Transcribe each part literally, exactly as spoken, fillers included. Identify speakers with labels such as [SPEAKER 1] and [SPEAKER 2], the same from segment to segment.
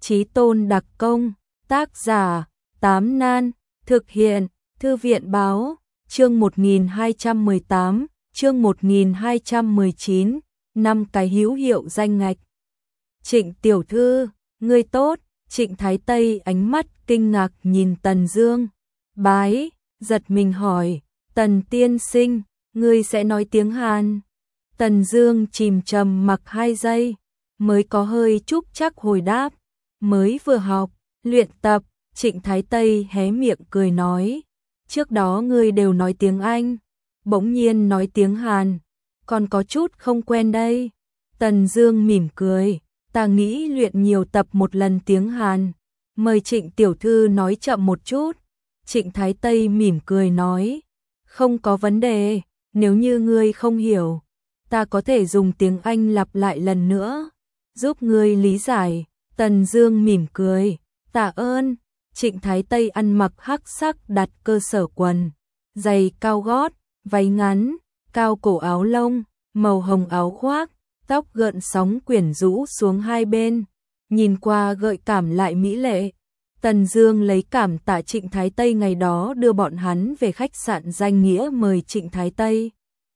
[SPEAKER 1] Chí tôn đặc công, tác giả, Tám Nan, thực hiện, Thư viện báo, chương một nghìn hai trăm mười tám, chương một nghìn hai trăm mười chín, năm cái hữu hiệu danh ngạch. Trịnh tiểu thư, ngươi tốt. Trịnh Thái Tây ánh mắt kinh ngạc nhìn Tần Dương. Bái, giật mình hỏi, Tần tiên sinh, ngươi sẽ nói tiếng Hàn? Tần Dương chìm trầm mặc hai giây, mới có hơi chúc chắc hồi đáp, mới vừa học, luyện tập. Trịnh Thái Tây hé miệng cười nói, trước đó ngươi đều nói tiếng Anh, bỗng nhiên nói tiếng Hàn, còn có chút không quen đây. Tần Dương mỉm cười, ta nghĩ luyện nhiều tập một lần tiếng Hàn, mời Trịnh tiểu thư nói chậm một chút. Trịnh Thái Tây mỉm cười nói, không có vấn đề, nếu như ngươi không hiểu, ta có thể dùng tiếng Anh lặp lại lần nữa, giúp ngươi lý giải. Tần Dương mỉm cười, tạ ơn. Trịnh Thái Tây ăn mặc hắc sắc đặt cơ sở quần, giày cao gót, váy ngắn, cao cổ áo lông, màu hồng áo khoác, tóc gợn sóng quyển rũ xuống hai bên, nhìn qua gợi cảm lại mỹ lệ. Tần Dương lấy cảm tạ Trịnh Thái Tây ngày đó đưa bọn hắn về khách sạn danh nghĩa mời Trịnh Thái Tây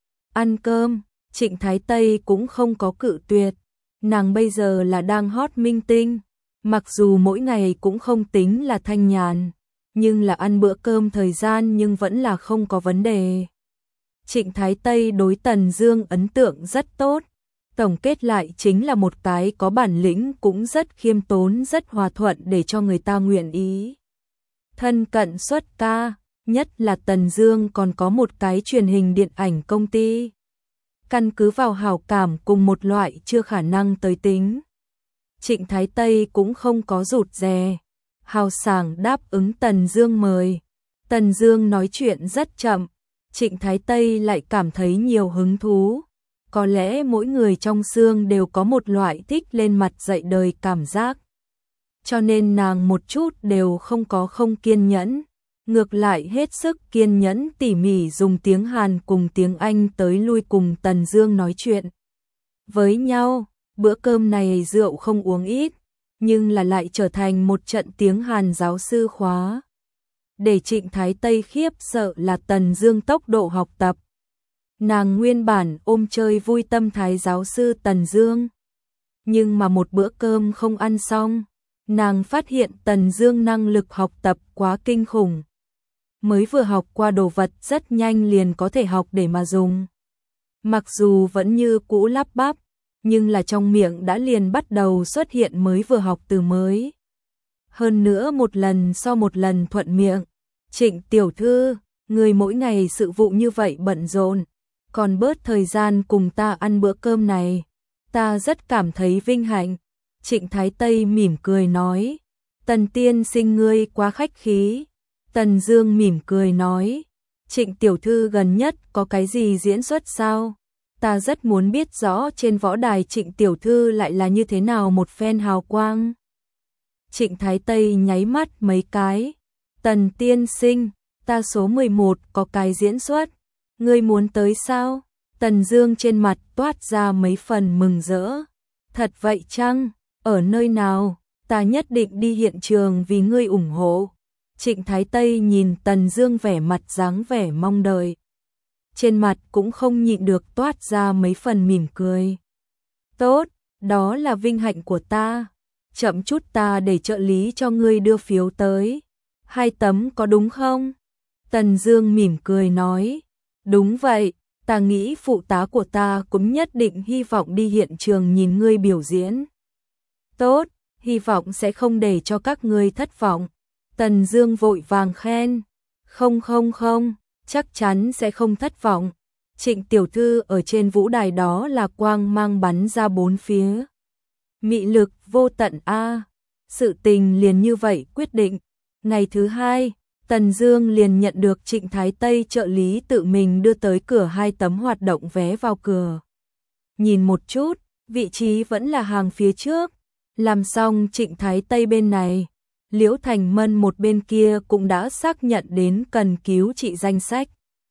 [SPEAKER 1] ăn cơm. Trịnh Thái Tây cũng không có cự tuyệt, nàng bây giờ là đang hot minh tinh, mặc dù mỗi ngày cũng không tính là thanh nhàn, nhưng là ăn bữa cơm thời gian nhưng vẫn là không có vấn đề. Trịnh Thái Tây đối Tần Dương ấn tượng rất tốt, tổng kết lại chính là một cái có bản lĩnh cũng rất khiêm tốn, rất hòa thuận để cho người ta nguyện ý thân cận xuất ca, nhất là Tần Dương còn có một cái truyền hình điện ảnh công ty. Căn cứ vào hảo cảm cùng một loại chưa khả năng tới tính, Trịnh Thái Tây cũng không có rụt rè, hào sảng đáp ứng Tần Dương mời. Tần Dương nói chuyện rất chậm, Trịnh Thái Tây lại cảm thấy nhiều hứng thú. Có lẽ mỗi người trong xương đều có một loại thích lên mặt dạy đời cảm giác, cho nên nàng một chút đều không có không kiên nhẫn, ngược lại hết sức kiên nhẫn tỉ mỉ dùng tiếng Hàn cùng tiếng Anh tới lui cùng Tần Dương nói chuyện với nhau. Bữa cơm này rượu không uống ít, nhưng là lại trở thành một trận tiếng Hàn giáo sư khóa. Để Trịnh Thái Tây khiếp sợ là Tần Dương tốc độ học tập. Nàng nguyên bản ôm chơi vui tâm thái giáo sư Tần Dương, nhưng mà một bữa cơm không ăn xong, nàng phát hiện Tần Dương năng lực học tập quá kinh khủng. Mới vừa học qua đồ vật rất nhanh liền có thể học để mà dùng. Mặc dù vẫn như cũ lắp bắp, nhưng là trong miệng đã liền bắt đầu xuất hiện mới vừa học từ mới. Hơn nữa một lần so một lần thuận miệng. Trịnh tiểu thư, người mỗi ngày sự vụ như vậy bận rộn, còn bớt thời gian cùng ta ăn bữa cơm này, ta rất cảm thấy vinh hạnh. Trịnh Thái Tây mỉm cười nói, Tần tiên sinh ngươi quá khách khí. Tần Dương mỉm cười nói, Trịnh tiểu thư gần nhất có cái gì diễn xuất sao? Ta rất muốn biết rõ trên võ đài Trịnh tiểu thư lại là như thế nào một phen hào quang. Trịnh Thái Tây nháy mắt mấy cái, Tần tiên sinh, ta số mười một có cái diễn xuất, ngươi muốn tới sao? Tần Dương trên mặt toát ra mấy phần mừng rỡ. Thật vậy chăng? Ở nơi nào? Ta nhất định đi hiện trường vì ngươi ủng hộ. Trịnh Thái Tây nhìn Tần Dương vẻ mặt dáng vẻ mong đợi, trên mặt cũng không nhịn được toát ra mấy phần mỉm cười. Tốt, đó là vinh hạnh của ta. Chậm chút ta để trợ lý cho ngươi đưa phiếu tới. Hai tấm có đúng không? Tần Dương mỉm cười nói, đúng vậy, ta nghĩ phụ tá của ta cũng nhất định hy vọng đi hiện trường nhìn ngươi biểu diễn. Tốt, hy vọng sẽ không để cho các ngươi thất vọng. Tần Dương vội vàng khen, không không không, chắc chắn sẽ không thất vọng. Trịnh tiểu thư ở trên vũ đài đó là quang mang bắn ra bốn phía, mị lực vô tận a. Sự tình liền như vậy quyết định. Ngày thứ hai, Tần Dương liền nhận được Trịnh Thái Tây trợ lý tự mình đưa tới cửa hai tấm hoạt động vé vào cửa. Nhìn một chút, vị trí vẫn là hàng phía trước. Làm xong Trịnh Thái Tây bên này, Liễu Thành Mân một bên kia cũng đã xác nhận đến cần cứu trị danh sách.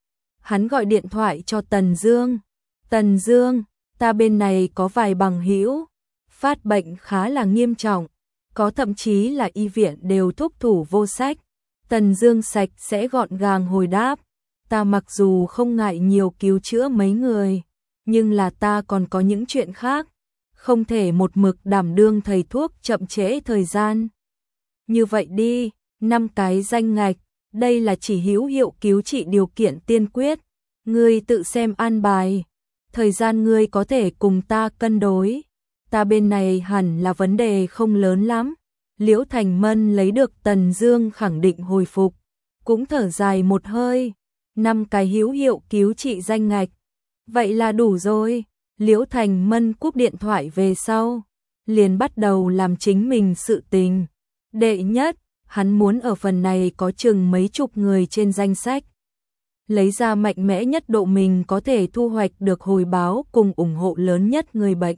[SPEAKER 1] Hắn gọi điện thoại cho Tần Dương. Tần Dương, ta bên này có vài bằng hữu phát bệnh khá là nghiêm trọng, có thậm chí là y viện đều thúc thủ vô sách. Tần Dương sạch sẽ gọn gàng hồi đáp, ta mặc dù không ngại nhiều cứu chữa mấy người, nhưng là ta còn có những chuyện khác, không thể một mực đảm đương thầy thuốc chậm trễ thời gian. Như vậy đi, năm cái danh ngạch, đây là chỉ hữu hiệu cứu trị điều kiện tiên quyết, ngươi tự xem an bài, thời gian ngươi có thể cùng ta cân đối, ta bên này hẳn là vấn đề không lớn lắm. Liễu Thành Mân lấy được Tần Dương khẳng định hồi phục, cũng thở dài một hơi, năm cái hữu hiệu cứu trị danh ngạch, vậy là đủ rồi. Liễu Thành Mân cúp điện thoại về sau, liền bắt đầu làm chính mình sự tình. Đệ nhất, hắn muốn ở phần này có chừng mấy chục người trên danh sách, lấy ra mạnh mẽ nhất độ mình có thể thu hoạch được hồi báo cùng ủng hộ lớn nhất người bệnh.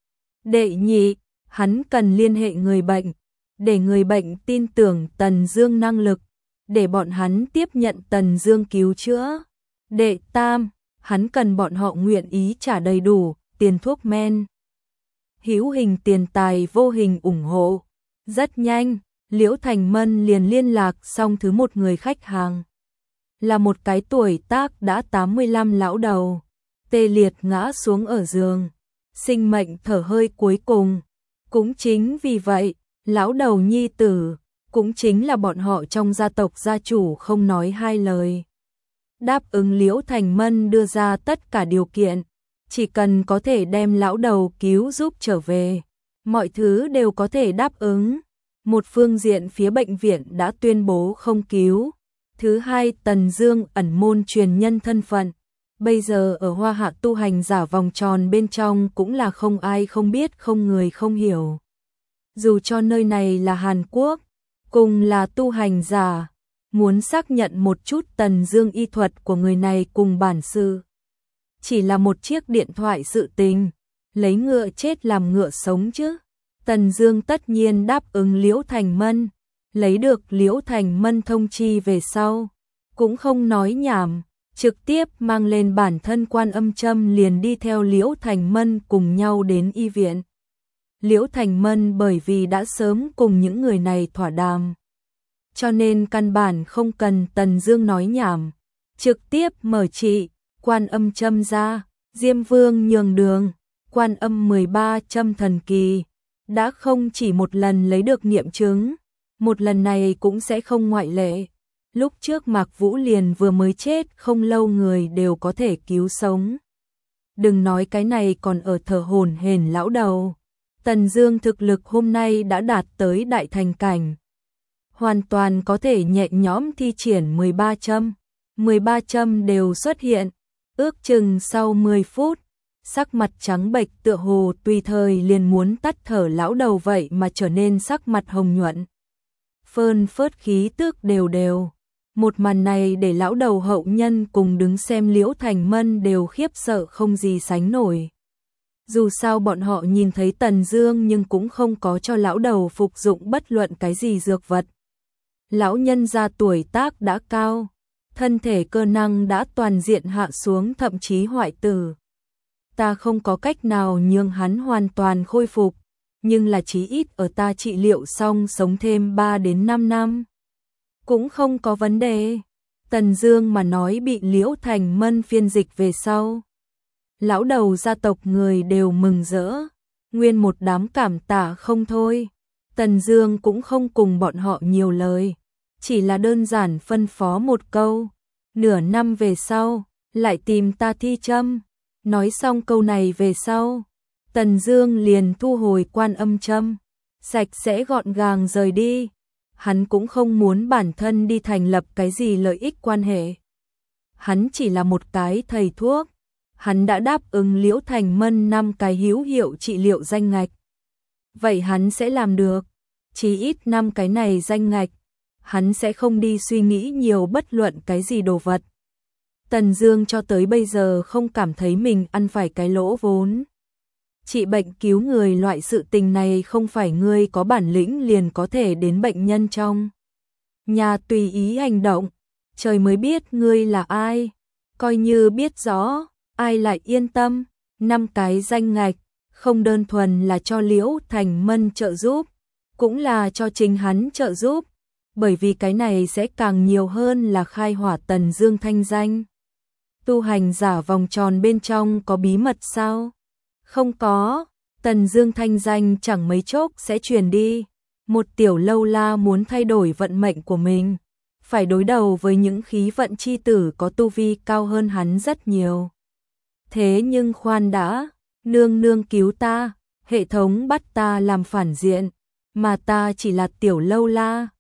[SPEAKER 1] Đệ nhị, hắn cần liên hệ người bệnh, để người bệnh tin tưởng Tần Dương năng lực, để bọn hắn tiếp nhận Tần Dương cứu chữa. Đệ tam, hắn cần bọn họ nguyện ý trả đầy đủ tiền thuốc men, hữu hình tiền tài vô hình ủng hộ. Rất nhanh, Liễu Thành Mân liền liên lạc xong thứ một người khách hàng. Là một cái tuổi tác đã tám mươi lăm lão đầu, tê liệt ngã xuống ở giường, sinh mệnh thở hơi cuối cùng. Cũng chính vì vậy, lão đầu nhi tử, cũng chính là bọn họ trong gia tộc gia chủ không nói hai lời, đáp ứng Liễu Thành Mân đưa ra tất cả điều kiện, chỉ cần có thể đem lão đầu cứu giúp trở về, mọi thứ đều có thể đáp ứng. Một phương diện phía bệnh viện đã tuyên bố không cứu, thứ hai Tần Dương ẩn môn truyền nhân thân phận, bây giờ ở Hoa Hạ tu hành giả vòng tròn bên trong cũng là không ai không biết không người không hiểu. Dù cho nơi này là Hàn Quốc, cùng là tu hành giả, muốn xác nhận một chút Tần Dương y thuật của người này cùng bản sự, chỉ là một chiếc điện thoại sự tình, lấy ngựa chết làm ngựa sống chứ. Tần Dương tất nhiên đáp ứng Liễu Thành Mân, lấy được Liễu Thành Mân thông chi về sau, cũng không nói nhảm, trực tiếp mang lên bản thân Quan Âm Châm liền đi theo Liễu Thành Mân cùng nhau đến y viện. Liễu Thành Mân bởi vì đã sớm cùng những người này thỏa đàm, cho nên căn bản không cần Tần Dương nói nhảm, trực tiếp mở trị, Quan Âm Châm ra, Diêm Vương nhường đường, Quan Âm mười ba châm thần kỳ, đã không chỉ một lần lấy được nghiệm chứng, một lần này cũng sẽ không ngoại lệ. Lúc trước Mạc Vũ liền vừa mới chết không lâu người đều có thể cứu sống. Đừng nói cái này còn ở thở hổn hển lão đầu. Tần Dương thực lực hôm nay đã đạt tới đại thành cảnh, hoàn toàn có thể nhẹ nhõm thi triển mười ba châm. mười ba châm đều xuất hiện, ước chừng sau mười phút, sắc mặt trắng bệch tựa hồ tùy thời liền muốn tắt thở lão đầu vậy mà trở nên sắc mặt hồng nhuận, phơn phớt khí tức đều đều. Một màn này để lão đầu hậu nhân cùng đứng xem Liễu Thành Mân đều khiếp sợ không gì sánh nổi. Dù sao bọn họ nhìn thấy Tần Dương nhưng cũng không có cho lão đầu phục dụng bất luận cái gì dược vật. Lão nhân gia tuổi tác đã cao, thân thể cơ năng đã toàn diện hạ xuống thậm chí hoại tử. Ta không có cách nào nhường hắn hoàn toàn khôi phục, nhưng là chí ít ở ta trị liệu xong sống thêm ba đến năm năm. Cũng không có vấn đề. Tần Dương mà nói bị Liễu Thành Mân phiên dịch về sau. Lão đầu gia tộc người đều mừng rỡ, nguyên một đám cảm tạ không thôi. Tần Dương cũng không cùng bọn họ nhiều lời, chỉ là đơn giản phân phó một câu, nửa năm về sau, lại tìm ta thi châm. Nói xong câu này về sau, Tần Dương liền thu hồi Quan Âm châm, sạch sẽ gọn gàng rời đi. Hắn cũng không muốn bản thân đi thành lập cái gì lợi ích quan hệ. Hắn chỉ là một cái thầy thuốc. Hắn đã đáp ứng Liễu Thành Mân năm cái hữu hiệu trị liệu danh ngạch. Vậy hắn sẽ làm được. Chí ít năm cái này danh ngạch, hắn sẽ không đi suy nghĩ nhiều bất luận cái gì đồ vật. Tần Dương cho tới bây giờ không cảm thấy mình ăn phải cái lỗ vốn. Trị bệnh cứu người loại sự tình này không phải ngươi có bản lĩnh liền có thể đến bệnh nhân trong nhà tùy ý hành động, trời mới biết ngươi là ai, coi như biết rõ, ai lại yên tâm. Năm cái danh ngạch, không đơn thuần là cho Liễu Thành Mân trợ giúp, cũng là cho chính hắn trợ giúp, bởi vì cái này sẽ càng nhiều hơn là khai hỏa Tần Dương thanh danh. Tu hành giả vòng tròn bên trong có bí mật sao? Không có, Tần Dương thanh danh chẳng mấy chốc sẽ truyền đi. Một tiểu lâu la muốn thay đổi vận mệnh của mình, phải đối đầu với những khí vận chi tử có tu vi cao hơn hắn rất nhiều. Thế nhưng khoan đã, nương nương cứu ta, hệ thống bắt ta làm phản diện, mà ta chỉ là tiểu lâu la,